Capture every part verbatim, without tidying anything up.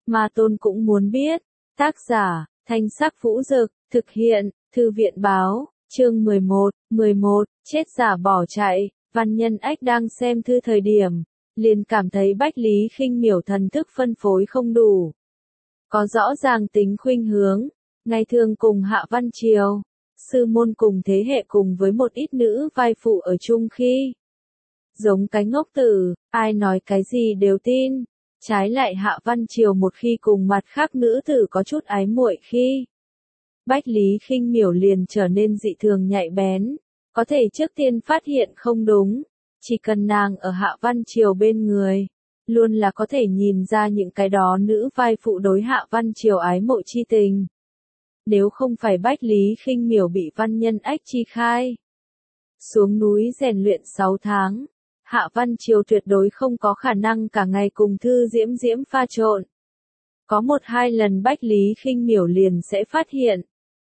Ma Tôn cũng muốn biết. Tác giả, Thanh Sắc Vũ Dực, thực hiện, Thư viện báo, chương mười một, mười một, chết giả bỏ chạy. Văn Nhân Ách đang xem thư thời điểm, liền cảm thấy Bách Lý Khinh Miểu thần thức phân phối không đủ. Có rõ ràng tính khuynh hướng, ngày thường cùng Hạ Văn Triều, sư môn cùng thế hệ cùng với một ít nữ vai phụ ở chung khi. Giống cái ngốc tử, ai nói cái gì đều tin. Trái lại Hạ Văn Triều một khi cùng mặt khác nữ tử có chút ái muội khi. Bách Lý Khinh Miểu liền trở nên dị thường nhạy bén, có thể trước tiên phát hiện không đúng, chỉ cần nàng ở Hạ Văn Triều bên người, luôn là có thể nhìn ra những cái đó nữ vai phụ đối Hạ Văn Triều ái mộ chi tình. Nếu không phải Bách Lý Khinh Miểu bị Văn Nhân Ách chi khai, xuống núi rèn luyện sáu tháng, Hạ Văn Triều tuyệt đối không có khả năng cả ngày cùng Thư Diễm Diễm pha trộn. Có một hai lần Bách Lý Khinh Miểu liền sẽ phát hiện.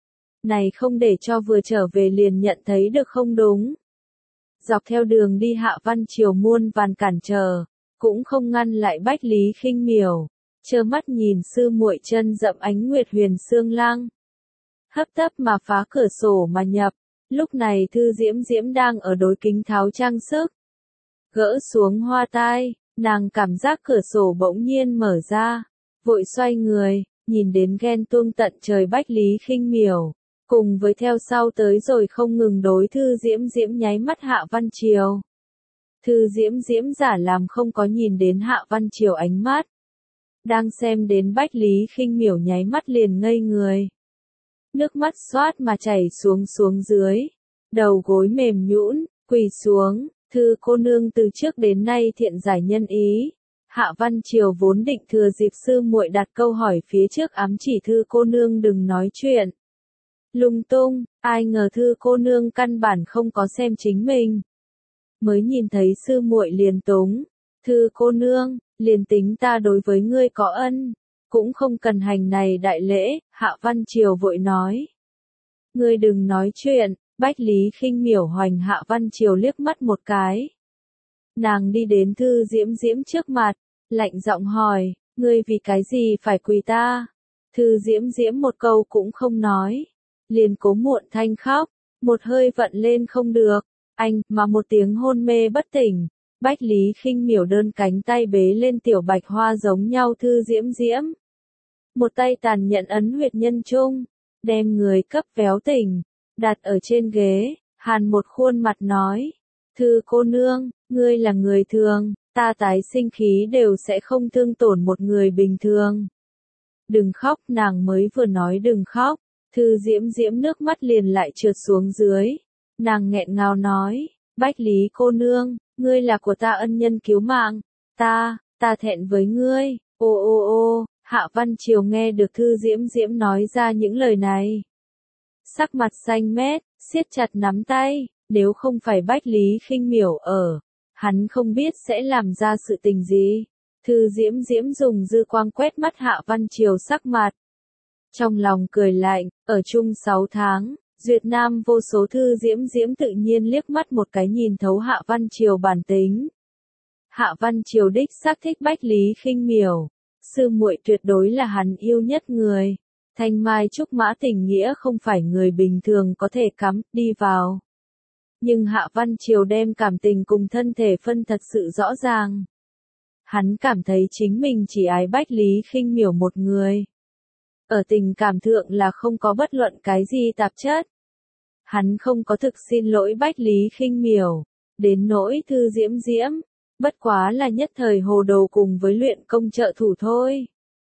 Này không để cho vừa trở về liền nhận thấy được không đúng. Dọc theo đường đi Hạ Văn Triều muôn vàn cản trở, cũng không ngăn lại Bách Lý Khinh Miểu, trơ mắt nhìn sư muội chân dậm ánh nguyệt huyền xương lang. Hấp tấp mà phá cửa sổ mà nhập, lúc này Thư Diễm Diễm đang ở đối kính tháo trang sức. Gỡ xuống hoa tai, nàng cảm giác cửa sổ bỗng nhiên mở ra, vội xoay người, nhìn đến ghen tuông tận trời Bách Lý Khinh Miểu, cùng với theo sau tới rồi không ngừng đối Thư Diễm Diễm nháy mắt Hạ Văn Triều. Thư Diễm Diễm giả làm không có nhìn đến Hạ Văn Triều ánh mắt. Đang xem đến Bách Lý Khinh Miểu nháy mắt liền ngây người. Nước mắt xoát mà chảy xuống xuống dưới, đầu gối mềm nhũn, quỳ xuống. Thư cô nương từ trước đến nay thiện giải nhân ý. Hạ Văn Triều vốn định thừa dịp sư muội đặt câu hỏi phía trước ám chỉ Thư cô nương đừng nói chuyện lung tung, ai ngờ Thư cô nương căn bản không có xem chính mình. Mới nhìn thấy sư muội liền túng, Thư cô nương, liền tính ta đối với ngươi có ân, cũng không cần hành này đại lễ. Hạ Văn Triều vội nói. Ngươi đừng nói chuyện. Bách Lý Khinh Miểu hoành Hạ Văn Triều liếc mắt một cái. Nàng đi đến Thư Diễm Diễm trước mặt, lạnh giọng hỏi, ngươi vì cái gì phải quỳ ta? Thư Diễm Diễm một câu cũng không nói, liền cố muộn thanh khóc, một hơi vận lên không được, anh, mà một tiếng hôn mê bất tỉnh. Bách Lý Khinh Miểu đơn cánh tay bế lên tiểu bạch hoa giống nhau Thư Diễm Diễm. Một tay tàn nhẫn ấn huyệt nhân trung, đem người cấp véo tỉnh. Đặt ở trên ghế, hàn một khuôn mặt nói, Thư cô nương, ngươi là người thường, ta tái sinh khí đều sẽ không thương tổn một người bình thường. Đừng khóc, nàng mới vừa nói đừng khóc, Thư Diễm Diễm nước mắt liền lại trượt xuống dưới. Nàng nghẹn ngào nói, Bách Lý cô nương, ngươi là của ta ân nhân cứu mạng, ta, ta thẹn với ngươi, ô ô ô. Hạ Văn Triều nghe được Thư Diễm Diễm nói ra những lời này. Sắc mặt xanh mét, siết chặt nắm tay, nếu không phải Bách Lý Khinh Miểu ở, hắn không biết sẽ làm ra sự tình gì. Thư Diễm Diễm dùng dư quang quét mắt Hạ Văn Triều sắc mặt. Trong lòng cười lạnh, ở chung sáu tháng, Duyệt Nam vô số Thư Diễm Diễm tự nhiên liếc mắt một cái nhìn thấu Hạ Văn Triều bản tính. Hạ Văn Triều đích xác thích Bách Lý Khinh Miểu, sư muội tuyệt đối là hắn yêu nhất người. Thanh mai trúc mã tình nghĩa không phải người bình thường có thể cắm, đi vào. Nhưng Hạ Văn Triều đem cảm tình cùng thân thể phân thật sự rõ ràng. Hắn cảm thấy chính mình chỉ ái Bách Lý Khinh Miểu một người. Ở tình cảm thượng là không có bất luận cái gì tạp chất. Hắn không có thực xin lỗi Bách Lý Khinh Miểu, đến nỗi Thư Diễm Diễm, bất quá là nhất thời hồ đồ cùng với luyện công trợ thủ thôi.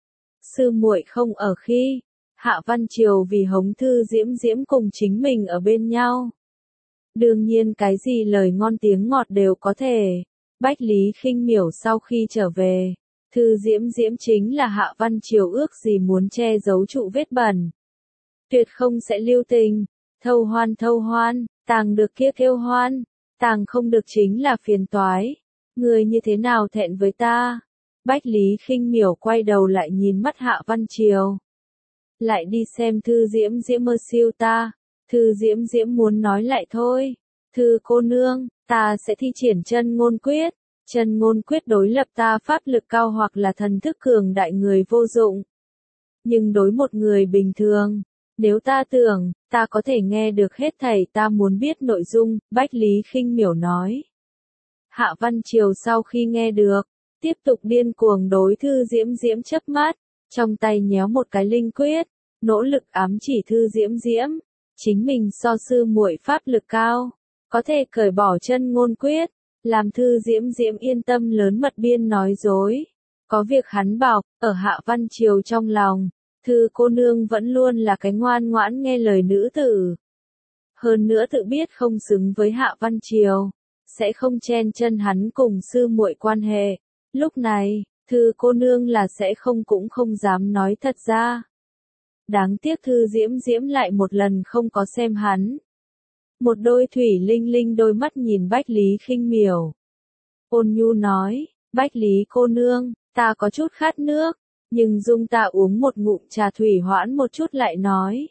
Sư muội không ở khi, Hạ Văn Triều vì hống Thư Diễm Diễm cùng chính mình ở bên nhau. Đương nhiên cái gì lời ngon tiếng ngọt đều có thể. Bách Lý Khinh Miểu sau khi trở về, Thư Diễm Diễm chính là Hạ Văn Triều ước gì muốn che giấu trụ vết bẩn. Tuyệt không sẽ lưu tình, thâu hoan thâu hoan, tàng được kia kêu hoan, tàng không được chính là phiền toái. Người như thế nào thẹn với ta? Bách Lý Khinh Miểu quay đầu lại nhìn mắt Hạ Văn Triều. Lại đi xem Thư Diễm Diễm mơ siêu ta. Thư Diễm Diễm muốn nói lại thôi. Thư cô nương, ta sẽ thi triển chân ngôn quyết. Chân ngôn quyết đối lập ta pháp lực cao hoặc là thần thức cường đại người vô dụng. Nhưng đối một người bình thường, nếu ta tưởng, ta có thể nghe được hết thảy ta muốn biết nội dung, Bách Lý Khinh Miểu nói. Hạ Văn Triều sau khi nghe được, tiếp tục điên cuồng đối Thư Diễm Diễm chớp mắt, trong tay nhéo một cái linh quyết, nỗ lực ám chỉ Thư Diễm Diễm, chính mình so sư muội pháp lực cao, có thể cởi bỏ chân ngôn quyết, làm Thư Diễm Diễm yên tâm lớn mật biên nói dối. Có việc hắn bảo, ở Hạ Văn Triều trong lòng, Thư cô nương vẫn luôn là cái ngoan ngoãn nghe lời nữ tử. Hơn nữa tự biết không xứng với Hạ Văn Triều, sẽ không chen chân hắn cùng sư muội quan hệ. Lúc này, Thư cô nương là sẽ không cũng không dám nói thật ra. Đáng tiếc Thư Diễm Diễm lại một lần không có xem hắn. Một đôi thủy linh linh đôi mắt nhìn Bách Lý Khinh Miểu. Ôn nhu nói, Bách Lý cô nương, ta có chút khát nước, nhưng dung ta uống một ngụm trà thủy hoãn một chút lại nói.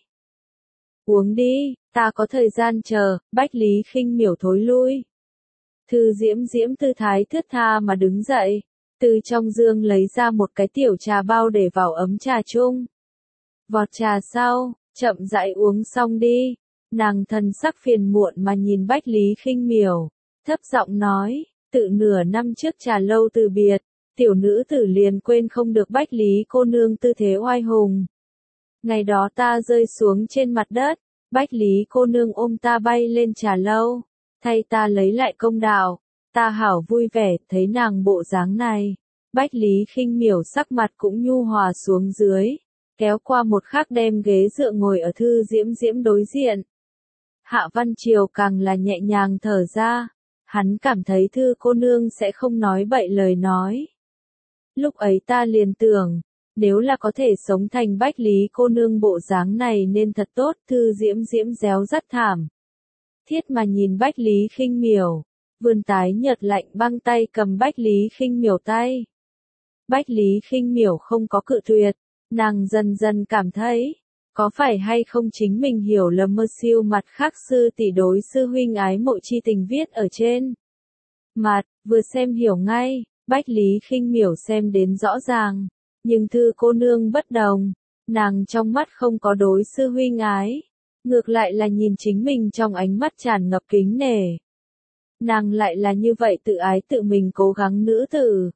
Uống đi, ta có thời gian chờ, Bách Lý Khinh Miểu thối lui. Thư Diễm Diễm tư thái thướt tha mà đứng dậy, từ trong dương lấy ra một cái tiểu trà bao để vào ấm trà chung. Vọt trà sau, chậm rãi uống xong đi. Nàng thần sắc phiền muộn mà nhìn Bách Lý Khinh Miểu, thấp giọng nói, tự nửa năm trước trà lâu từ biệt, tiểu nữ tử liền quên không được Bách Lý cô nương tư thế oai hùng. Ngày đó ta rơi xuống trên mặt đất, Bách Lý cô nương ôm ta bay lên trà lâu, thay ta lấy lại công đạo, ta hảo vui vẻ thấy nàng bộ dáng này. Bách Lý Khinh Miểu sắc mặt cũng nhu hòa xuống dưới, kéo qua một khắc đem ghế dựa ngồi ở Thư Diễm Diễm đối diện. Hạ Văn Triều càng là nhẹ nhàng thở ra, hắn cảm thấy Thư cô nương sẽ không nói bậy lời nói. Lúc ấy ta liền tưởng, nếu là có thể sống thành Bách Lý cô nương bộ dáng này nên thật tốt. Thư Diễm Diễm réo rắt thảm thiết mà nhìn Bách Lý Khinh Miểu, vươn tái nhợt lạnh băng tay cầm Bách Lý Khinh Miểu tay. Bách Lý Khinh Miểu không có cự tuyệt, nàng dần dần cảm thấy, có phải hay không chính mình hiểu lầm mơ siêu mặt khác sư tỷ đối sư huynh ái mộ chi tình viết ở trên mặt, vừa xem hiểu ngay, Bách Lý Khinh Miểu xem đến rõ ràng, nhưng Thư cô nương bất đồng, nàng trong mắt không có đối sư huynh ái, ngược lại là nhìn chính mình trong ánh mắt tràn ngập kính nể. Nàng lại là như vậy tự ái tự mình cố gắng nữ tử,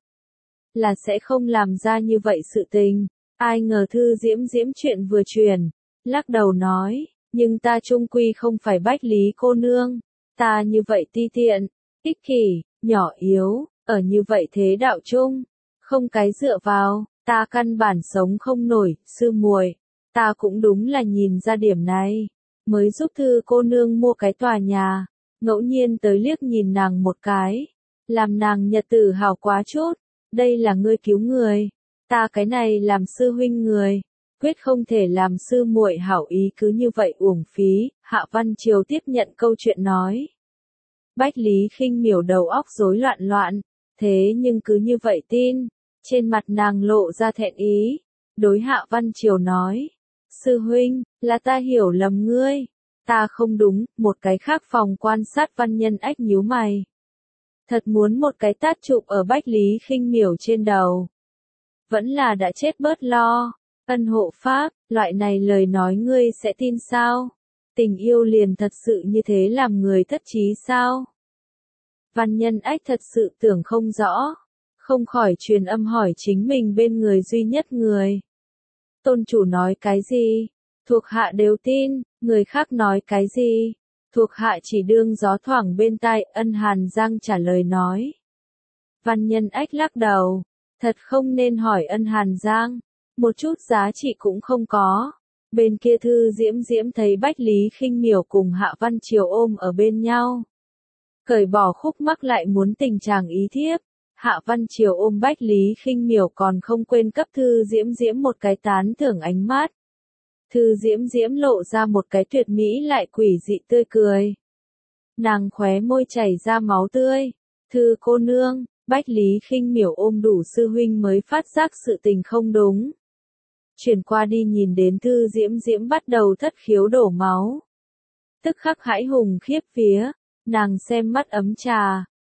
là sẽ không làm ra như vậy sự tình. Ai ngờ Thư Diễm Diễm chuyện vừa truyền, lắc đầu nói, nhưng ta chung quy không phải Bách Lý cô nương, ta như vậy ti tiện, ích kỷ, nhỏ yếu, ở như vậy thế đạo chung, không cái dựa vào, ta căn bản sống không nổi. Sư muội, ta cũng đúng là nhìn ra điểm này, mới giúp Thư cô nương mua cái tòa nhà, ngẫu nhiên tới liếc nhìn nàng một cái, làm nàng nhật tử hào quá chút, đây là ngươi cứu người. Ta cái này làm sư huynh người, quyết không thể làm sư muội hảo ý cứ như vậy uổng phí. Hạ Văn Triều tiếp nhận câu chuyện nói. Bách Lý Khinh Miểu đầu óc rối loạn loạn, thế nhưng cứ như vậy tin, trên mặt nàng lộ ra thẹn ý, đối Hạ Văn Triều nói, sư huynh, là ta hiểu lầm ngươi, ta không đúng. Một cái khác phòng quan sát Văn Nhân Ách nhíu mày, thật muốn một cái tát chụp ở Bách Lý Khinh Miểu trên đầu. Vẫn là đã chết bớt lo, ân hộ pháp, loại này lời nói ngươi sẽ tin sao? Tình yêu liền thật sự như thế làm người thất trí sao? Văn Nhân Ách thật sự tưởng không rõ, không khỏi truyền âm hỏi chính mình bên người duy nhất người. Tôn chủ nói cái gì? Thuộc hạ đều tin. Người khác nói cái gì? Thuộc hạ chỉ đương gió thoảng bên tai. Ân Hàn Giang trả lời nói. Văn Nhân Ách lắc đầu. Thật không nên hỏi Ân Hàn Giang, một chút giá trị cũng không có. Bên kia Thư Diễm Diễm thấy Bách Lý Khinh Miểu cùng Hạ Văn Triều ôm ở bên nhau, cởi bỏ khúc mắc lại muốn tình chàng ý thiếp. Hạ Văn Triều ôm Bách Lý Khinh Miểu còn không quên cấp Thư Diễm Diễm một cái tán thưởng ánh mắt. Thư Diễm Diễm lộ ra một cái tuyệt mỹ lại quỷ dị tươi cười. Nàng khóe môi chảy ra máu tươi. Thư cô nương, Bách Lý Khinh Miểu ôm đủ sư huynh mới phát giác sự tình không đúng. Chuyển qua đi nhìn đến Thư Diễm Diễm bắt đầu thất khiếu đổ máu. Tức khắc hãi hùng khiếp vía, nàng xem mắt ấm trà,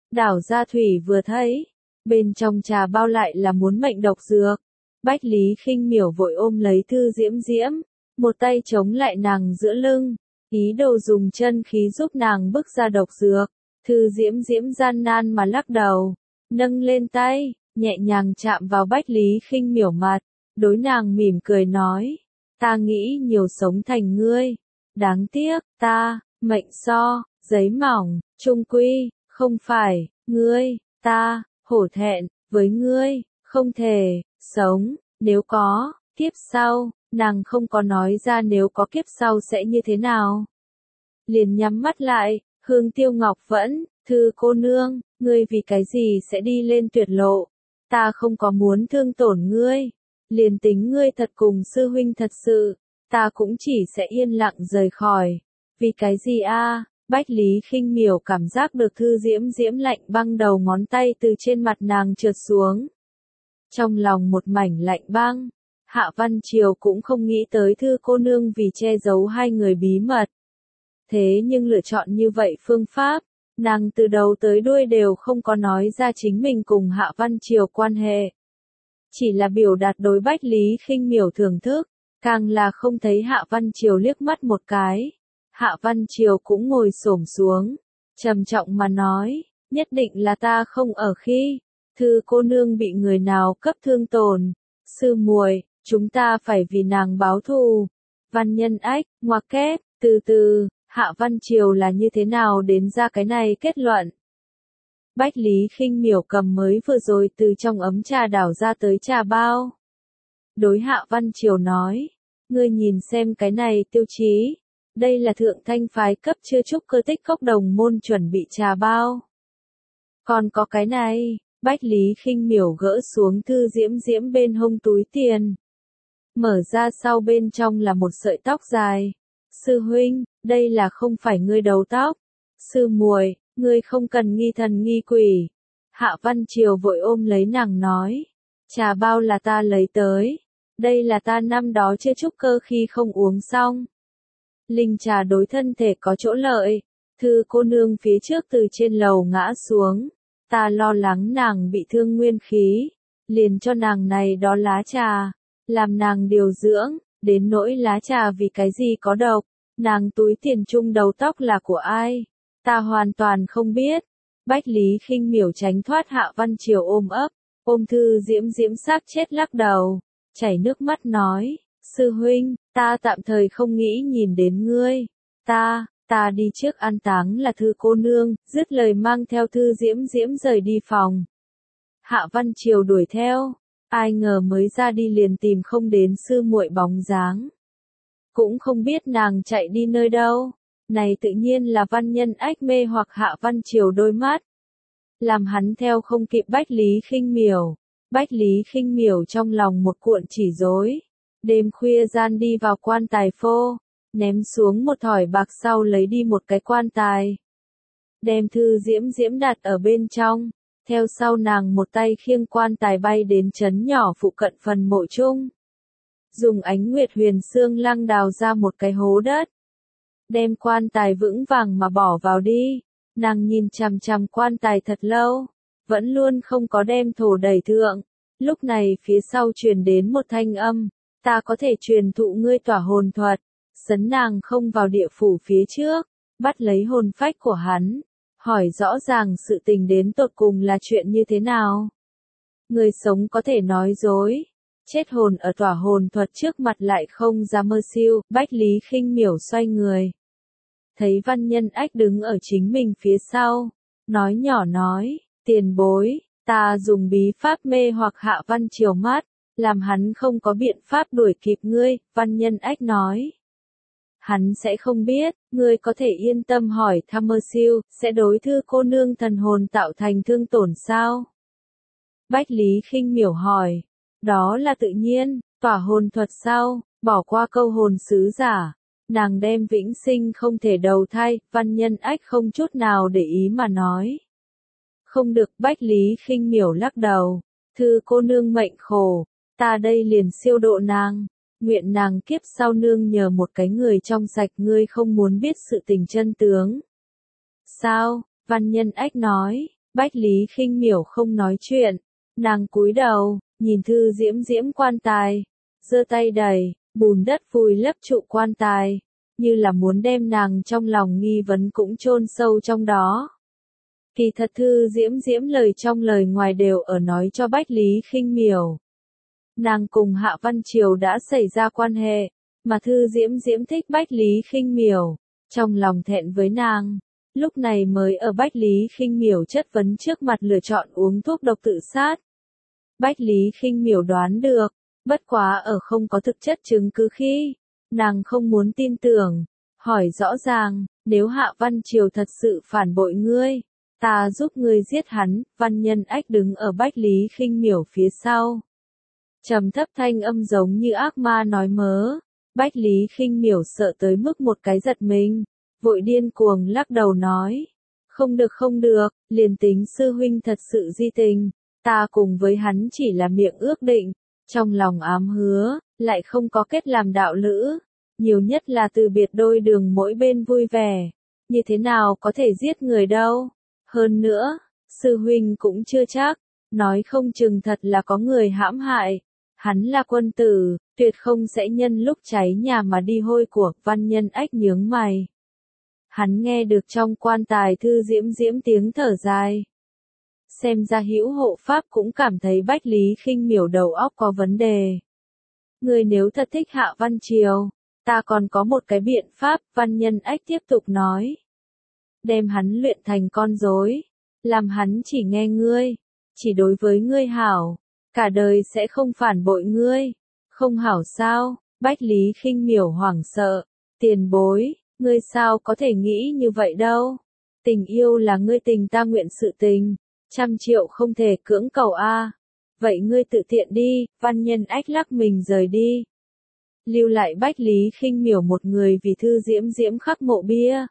Đảo Gia Thủy vừa thấy, bên trong trà bao lại là muốn mệnh độc dược. Bách Lý Khinh Miểu vội ôm lấy Thư Diễm Diễm, một tay chống lại nàng giữa lưng, ý đồ dùng chân khí giúp nàng bức ra độc dược. Thư Diễm Diễm gian nan mà lắc đầu, nâng lên tay, nhẹ nhàng chạm vào Bách Lý Khinh Miểu mặt, đối nàng mỉm cười nói, ta nghĩ nhiều sống thành ngươi, đáng tiếc, ta, mệnh so, giấy mỏng, chung quy, không phải, ngươi, ta, hổ thẹn, với ngươi, không thể, sống, nếu có, kiếp sau, nàng không có nói ra nếu có kiếp sau sẽ như thế nào. Liền nhắm mắt lại, Hương Tiêu Ngọc vẫn, Thư cô nương, ngươi vì cái gì sẽ đi lên tuyệt lộ, ta không có muốn thương tổn ngươi, liền tính ngươi thật cùng sư huynh thật sự, ta cũng chỉ sẽ yên lặng rời khỏi, vì cái gì a? Bách Lý Khinh Miểu cảm giác được Thư Diễm Diễm lạnh băng đầu ngón tay từ trên mặt nàng trượt xuống. Trong lòng một mảnh lạnh băng, Hạ Văn Triều cũng không nghĩ tới Thư cô nương vì che giấu hai người bí mật. Thế nhưng lựa chọn như vậy phương pháp, nàng từ đầu tới đuôi đều không có nói ra chính mình cùng Hạ Văn Triều quan hệ. Chỉ là biểu đạt đối Bách Lý Khinh Miểu thưởng thức, càng là không thấy Hạ Văn Triều liếc mắt một cái. Hạ Văn Triều cũng ngồi xổm xuống, trầm trọng mà nói, nhất định là ta không ở khi, Thư cô nương bị người nào cấp thương tổn, sư muội, chúng ta phải vì nàng báo thù. Văn Nhân Ách, ngoặc kép, từ từ, Hạ Văn Triều là như thế nào đến ra cái này kết luận. Bách Lý Khinh Miểu cầm mới vừa rồi từ trong ấm trà đảo ra tới trà bao. Đối Hạ Văn Triều nói, ngươi nhìn xem cái này tiêu chí, đây là thượng thanh phái cấp chưa trúc cơ tích cốc đồng môn chuẩn bị trà bao. Còn có cái này, Bách Lý Khinh Miểu gỡ xuống Thư Diễm Diễm bên hông túi tiền. Mở ra sau bên trong là một sợi tóc dài. Sư huynh, đây là không phải ngươi đầu tóc. Sư muội, ngươi không cần nghi thần nghi quỷ. Hạ Văn Triều vội ôm lấy nàng nói, trà bao là ta lấy tới. Đây là ta năm đó chưa trúc cơ khi không uống xong. Linh trà đối thân thể có chỗ lợi. Thư cô nương phía trước từ trên lầu ngã xuống. Ta lo lắng nàng bị thương nguyên khí. Liền cho nàng này đó lá trà. Làm nàng điều dưỡng. Đến nỗi lá trà vì cái gì có độc. Nàng túi tiền chung đầu tóc là của ai? Ta hoàn toàn không biết. Bách Lý Khinh Miểu tránh thoát Hạ Văn Triều ôm ấp. Ôm Thư Diễm Diễm sát chết lắc đầu. Chảy nước mắt nói. Sư huynh, ta tạm thời không nghĩ nhìn đến ngươi. Ta, ta đi trước an táng là Thư cô nương, dứt lời mang theo Thư Diễm Diễm rời đi phòng. Hạ Văn Triều đuổi theo, ai ngờ mới ra đi liền tìm không đến sư muội bóng dáng. Cũng không biết nàng chạy đi nơi đâu. Này tự nhiên là Văn Nhân Ách mê hoặc Hạ Văn Triều đôi mắt. Làm hắn theo không kịp Bách Lý Khinh Miểu. Bách Lý Khinh Miểu trong lòng một cuộn chỉ rối. Đêm khuya gian đi vào quan tài phô, ném xuống một thỏi bạc sau lấy đi một cái quan tài. Đem Thư Diễm Diễm đặt ở bên trong, theo sau nàng một tay khiêng quan tài bay đến trấn nhỏ phụ cận phần mộ chung. Dùng ánh nguyệt huyền xương lăng đào ra một cái hố đất. Đem quan tài vững vàng mà bỏ vào đi, nàng nhìn chằm chằm quan tài thật lâu, vẫn luôn không có đem thổ đẩy thượng. Lúc này phía sau truyền đến một thanh âm. Ta có thể truyền thụ ngươi tỏa hồn thuật, sấn nàng không vào địa phủ phía trước, bắt lấy hồn phách của hắn, hỏi rõ ràng sự tình đến tột cùng là chuyện như thế nào. Người sống có thể nói dối, chết hồn ở tỏa hồn thuật trước mặt lại không ra mơ siêu. Bách Lý Khinh Miểu xoay người. Thấy Văn Nhân Ách đứng ở chính mình phía sau, nói nhỏ nói, tiền bối, ta dùng bí pháp mê hoặc Hạ Văn Triều mắt. Làm hắn không có biện pháp đuổi kịp ngươi, Văn Nhân Ách nói. Hắn sẽ không biết, ngươi có thể yên tâm hỏi thăm mơ siêu, sẽ đối Thư cô nương thần hồn tạo thành thương tổn sao? Bách Lý Khinh Miểu hỏi, đó là tự nhiên, tỏa hồn thuật sao, bỏ qua câu hồn sứ giả, nàng đem vĩnh sinh không thể đầu thai. Văn Nhân Ách không chút nào để ý mà nói. Không được. Bách Lý Khinh Miểu lắc đầu, Thư cô nương mệnh khổ. Ta đây liền siêu độ nàng, nguyện nàng kiếp sau nương nhờ một cái người trong sạch. Ngươi không muốn biết sự tình chân tướng. Sao? Văn Nhân Ách nói, Bách Lý Khinh Miểu không nói chuyện, nàng cúi đầu, nhìn Thư Diễm Diễm quan tài, giơ tay đẩy, bùn đất vùi lấp trụ quan tài, như là muốn đem nàng trong lòng nghi vấn cũng chôn sâu trong đó. Kỳ thật Thư Diễm Diễm lời trong lời ngoài đều ở nói cho Bách Lý Khinh Miểu. Nàng cùng Hạ Văn Triều đã xảy ra quan hệ, mà Thư Diễm Diễm thích Bách Lý Khinh Miểu, trong lòng thẹn với nàng, lúc này mới ở Bách Lý Khinh Miểu chất vấn trước mặt lựa chọn uống thuốc độc tự sát. Bách Lý Khinh Miểu đoán được, bất quá ở không có thực chất chứng cứ khi, nàng không muốn tin tưởng, hỏi rõ ràng, nếu Hạ Văn Triều thật sự phản bội ngươi, ta giúp ngươi giết hắn. Văn Nhân Ách đứng ở Bách Lý Khinh Miểu phía sau. Trầm thấp thanh âm giống như ác ma nói mớ, Bách Lý Khinh Miểu sợ tới mức một cái giật mình, vội điên cuồng lắc đầu nói, không được không được, liền tính sư huynh thật sự di tình, ta cùng với hắn chỉ là miệng ước định, trong lòng ám hứa, lại không có kết làm đạo lữ, nhiều nhất là từ biệt đôi đường mỗi bên vui vẻ, như thế nào có thể giết người đâu. Hơn nữa, sư huynh cũng chưa chắc, nói không chừng thật là có người hãm hại, hắn là quân tử, tuyệt không sẽ nhân lúc cháy nhà mà đi hôi của. Văn Nhân Ách nhướng mày. Hắn nghe được trong quan tài Thư Diễm Diễm tiếng thở dài. Xem ra hữu hộ pháp cũng cảm thấy Bách Lý Khinh Miểu đầu óc có vấn đề. Người nếu thật thích Hạ Văn Triều, ta còn có một cái biện pháp. Văn Nhân Ách tiếp tục nói. Đem hắn luyện thành con rối, làm hắn chỉ nghe ngươi, chỉ đối với ngươi hảo, cả đời sẽ không phản bội ngươi. Không hảo sao? Bách Lý Khinh Miểu hoảng sợ. Tiền bối, ngươi sao có thể nghĩ như vậy đâu? Tình yêu là ngươi tình ta nguyện sự tình, trăm triệu không thể cưỡng cầu a. Vậy ngươi tự tiện đi. Văn Nhân Ách lắc mình rời đi, lưu lại Bách Lý Khinh Miểu một người vì Thư Diễm Diễm khắc mộ bia.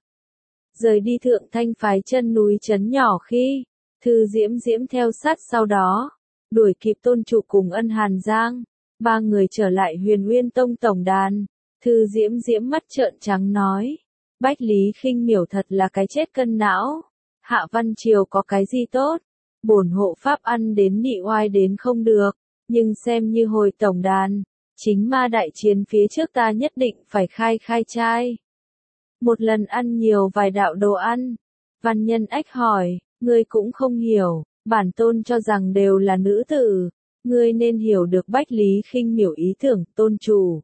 Rời đi Thượng Thanh phái chân núi trấn nhỏ khi, Thư Diễm Diễm theo sát sau đó, đuổi kịp Tôn Trụ cùng Ân Hàn Giang, ba người trở lại Huyền Nguyên Tông tổng đàn. Thư Diễm Diễm mắt trợn trắng nói, Bách Lý Khinh Miểu thật là cái chết cân não. Hạ Văn Triều có cái gì tốt? Bổn hộ pháp ăn đến nị oai đến không được, nhưng xem như hồi tổng đàn, chính ma đại chiến phía trước ta nhất định phải khai khai trai. Một lần ăn nhiều vài đạo đồ ăn. Văn Nhân Ách hỏi, ngươi cũng không hiểu, bản tôn cho rằng đều là nữ tử, ngươi nên hiểu được Bách Lý Khinh Miểu ý tưởng. Tôn chủ,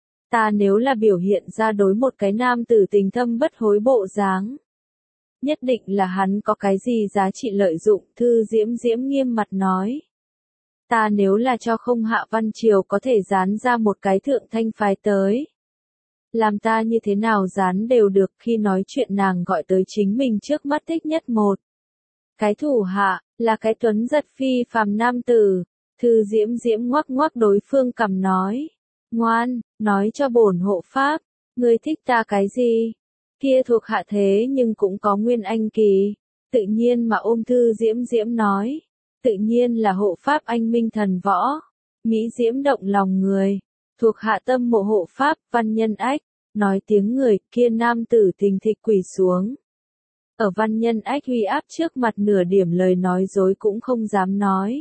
ta nếu là biểu hiện ra đối một cái nam tử tình thâm bất hối bộ dáng, nhất định là hắn có cái gì giá trị lợi dụng. Thư Diễm Diễm nghiêm mặt nói, ta nếu là cho không Hạ Văn Triều có thể dán ra một cái Thượng Thanh phái tới, làm ta như thế nào dán đều được. Khi nói chuyện nàng gọi tới chính mình trước mắt thích nhất một cái thủ hạ, là cái tuấn giật phi phàm nam tử. Thư Diễm Diễm ngoắc ngoắc đối phương cằm nói, ngoan, nói cho bổn hộ pháp, ngươi thích ta cái gì? Kia thuộc hạ thế nhưng cũng có nguyên anh kỳ, tự nhiên mà ôm Thư Diễm Diễm nói, tự nhiên là hộ pháp anh minh thần võ, mỹ diễm động lòng người, thuộc hạ tâm mộ hộ pháp. Văn Nhân Ách nói tiếng người kia nam tử thình thịch quỳ xuống. Ở Văn Nhân Ách uy áp trước mặt nửa điểm lời nói dối cũng không dám nói.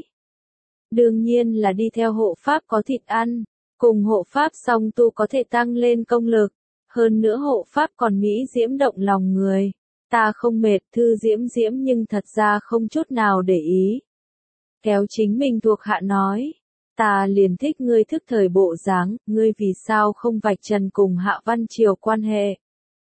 Đương nhiên là đi theo hộ pháp có thịt ăn, cùng hộ pháp song tu có thể tăng lên công lực, hơn nữa hộ pháp còn mỹ diễm động lòng người. Ta không mệt. Thư Diễm Diễm nhưng thật ra không chút nào để ý. Kéo chính mình thuộc hạ nói, ta liền thích ngươi thức thời bộ dáng, ngươi vì sao không vạch trần cùng Hạ Văn Triều quan hệ?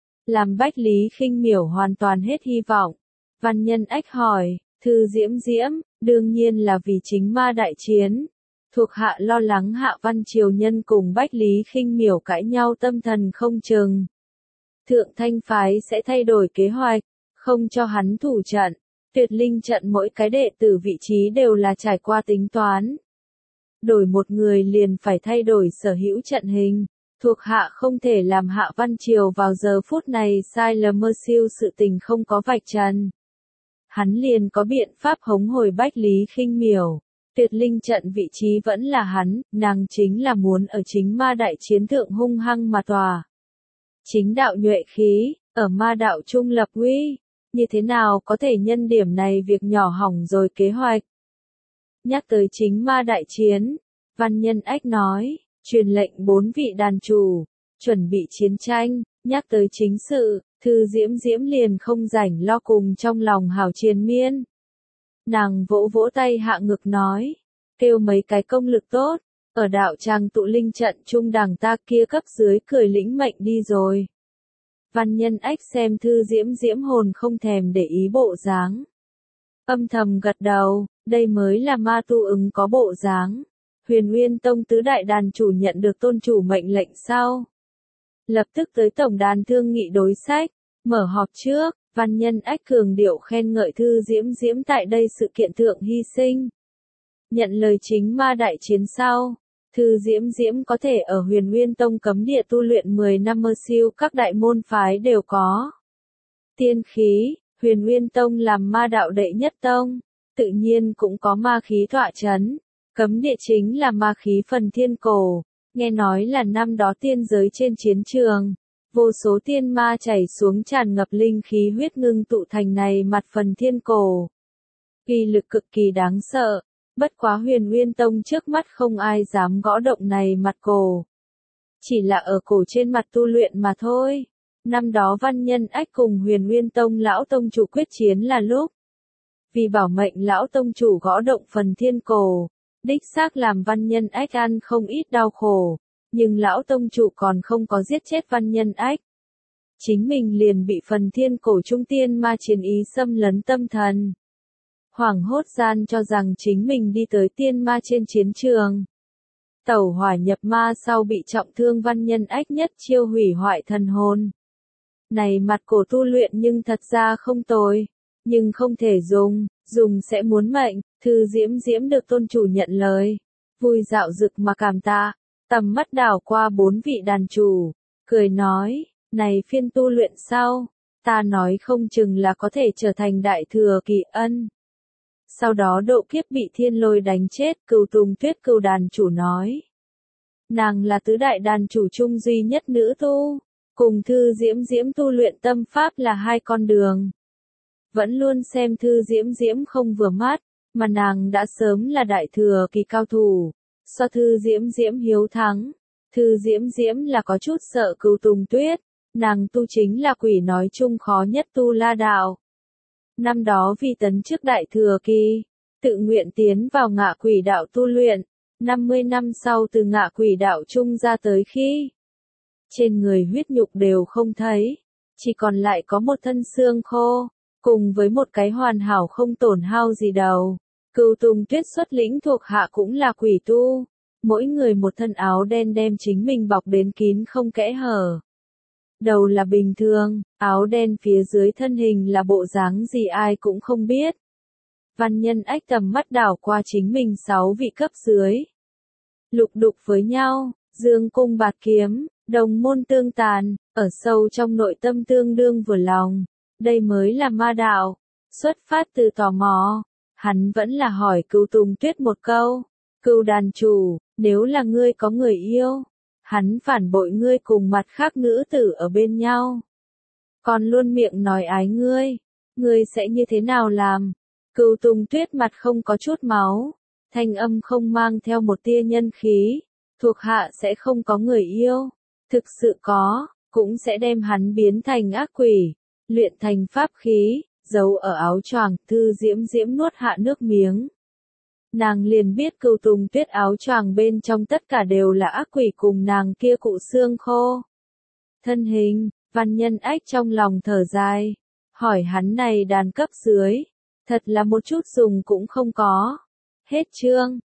Làm Bách Lý Khinh Miểu hoàn toàn hết hy vọng. Văn Nhân Ách hỏi, Thư Diễm Diễm, đương nhiên là vì chính ma đại chiến. Thuộc hạ lo lắng Hạ Văn Triều nhân cùng Bách Lý Khinh Miểu cãi nhau tâm thần không chừng. Thượng Thanh phái sẽ thay đổi kế hoạch, không cho hắn thủ trận. Tuyệt linh trận mỗi cái đệ tử vị trí đều là trải qua tính toán. Đổi một người liền phải thay đổi sở hữu trận hình. Thuộc hạ không thể làm Hạ Văn Triều vào giờ phút này sai lầm mơ siêu sự tình không có vạch trần. Hắn liền có biện pháp hống hồi Bách Lý Khinh Miểu. Tuyệt linh trận vị trí vẫn là hắn, nàng chính là muốn ở chính ma đại chiến thượng hung hăng mà tòa. Chính đạo nhuệ khí, ở ma đạo trung lập uy, như thế nào có thể nhân điểm này việc nhỏ hỏng rồi kế hoạch. Nhắc tới chính ma đại chiến, Văn Nhân Ách nói, truyền lệnh bốn vị đàn chủ, chuẩn bị chiến tranh, nhắc tới chính sự, Thư Diễm Diễm liền không rảnh lo cùng trong lòng hào triền miên. Nàng vỗ vỗ tay hạ ngực nói, kêu mấy cái công lực tốt, ở đạo tràng tụ linh trận trung đằng ta kia cấp dưới cười lĩnh mệnh đi rồi. Văn Nhân Ách xem Thư Diễm Diễm hồn không thèm để ý bộ dáng. Âm thầm gật đầu, đây mới là ma tu ứng có bộ dáng. Huyền Nguyên Tông tứ đại đàn chủ nhận được tôn chủ mệnh lệnh sau. Lập tức tới tổng đàn thương nghị đối sách, mở họp trước, Văn Nhân Ách cường điệu khen ngợi Thư Diễm Diễm tại đây sự kiện thượng hy sinh. Nhận lời chính ma đại chiến sau, Thư Diễm Diễm có thể ở Huyền Nguyên Tông cấm địa tu luyện mười năm mơ siêu các đại môn phái đều có. Tiên khí, Huyền Nguyên Tông làm ma đạo đệ nhất tông, tự nhiên cũng có ma khí tọa chấn. Cấm địa chính là ma khí phần thiên cổ, nghe nói là năm đó tiên giới trên chiến trường, vô số tiên ma chảy xuống tràn ngập linh khí huyết ngưng tụ thành này mặt phần thiên cổ. Uy lực cực kỳ đáng sợ, bất quá Huyền Nguyên Tông trước mắt không ai dám gõ động này mặt cổ. Chỉ là ở cổ trên mặt tu luyện mà thôi. Năm đó Văn Nhân Ách cùng Huyền Nguyên Tông lão tông chủ quyết chiến là lúc. Vì bảo mệnh lão tông chủ gõ động phần thiên cổ. Đích xác làm Văn Nhân Ách ăn không ít đau khổ, nhưng lão tông chủ còn không có giết chết Văn Nhân Ách. Chính mình liền bị phần thiên cổ trung tiên ma chiến ý xâm lấn tâm thần. Hoảng hốt gian cho rằng chính mình đi tới tiên ma trên chiến trường. Tẩu hỏa nhập ma sau bị trọng thương Văn Nhân Ách nhất chiêu hủy hoại thần hồn. Này mặt cổ tu luyện nhưng thật ra không tồi, nhưng không thể dùng, dùng sẽ muốn mệnh. Thư Diễm Diễm được tôn chủ nhận lời, vui dạo dực mà cảm tạ, tầm mắt đảo qua bốn vị đàn chủ, cười nói, này phiên tu luyện sau, ta nói không chừng là có thể trở thành đại thừa kỳ ân. Sau đó độ kiếp bị thiên lôi đánh chết, Cửu Tùng Tuyết Cửu đàn chủ nói. Nàng là tứ đại đàn chủ trung duy nhất nữ tu, cùng Thư Diễm Diễm tu luyện tâm pháp là hai con đường. Vẫn luôn xem Thư Diễm Diễm không vừa mắt, mà nàng đã sớm là đại thừa kỳ cao thủ, so Thư Diễm Diễm hiếu thắng. Thư Diễm Diễm là có chút sợ Cửu Tùng Tuyết, nàng tu chính là quỷ nói chung khó nhất tu la đạo. Năm đó vì tấn chức đại thừa kỳ, tự nguyện tiến vào ngạ quỷ đạo tu luyện, năm mươi năm sau từ ngạ quỷ đạo trung ra tới khi trên người huyết nhục đều không thấy, chỉ còn lại có một thân xương khô, cùng với một cái hoàn hảo không tổn hao gì đầu. Cửu Tùng Tuyết xuất lĩnh thuộc hạ cũng là quỷ tu, mỗi người một thân áo đen đem chính mình bọc đến kín không kẽ hở. Đầu là bình thường, áo đen phía dưới thân hình là bộ dáng gì ai cũng không biết. Văn Nhân Ách tầm mắt đảo qua chính mình sáu vị cấp dưới. Lục đục với nhau, dương cung bạt kiếm, đồng môn tương tàn, ở sâu trong nội tâm tương đương vừa lòng. Đây mới là ma đạo. Xuất phát từ tò mò, hắn vẫn là hỏi Cửu Tùng Tuyết một câu. Cửu đàn chủ, nếu là ngươi có người yêu, hắn phản bội ngươi cùng mặt khác nữ tử ở bên nhau, còn luôn miệng nói ái ngươi, ngươi sẽ như thế nào làm? Cửu Tùng Tuyết mặt không có chút máu, thanh âm không mang theo một tia nhân khí, thuộc hạ sẽ không có người yêu, thực sự có, cũng sẽ đem hắn biến thành ác quỷ, luyện thành pháp khí, giấu ở áo choàng. Thư Diễm Diễm nuốt hạ nước miếng. Nàng liền biết Cửu Tùng Tuyết áo choàng bên trong tất cả đều là ác quỷ cùng nàng kia cụ xương khô. Thân hình, Văn Nhân Ách trong lòng thở dài, hỏi hắn này đàn cấp dưới, thật là một chút dùng cũng không có. Hết chương.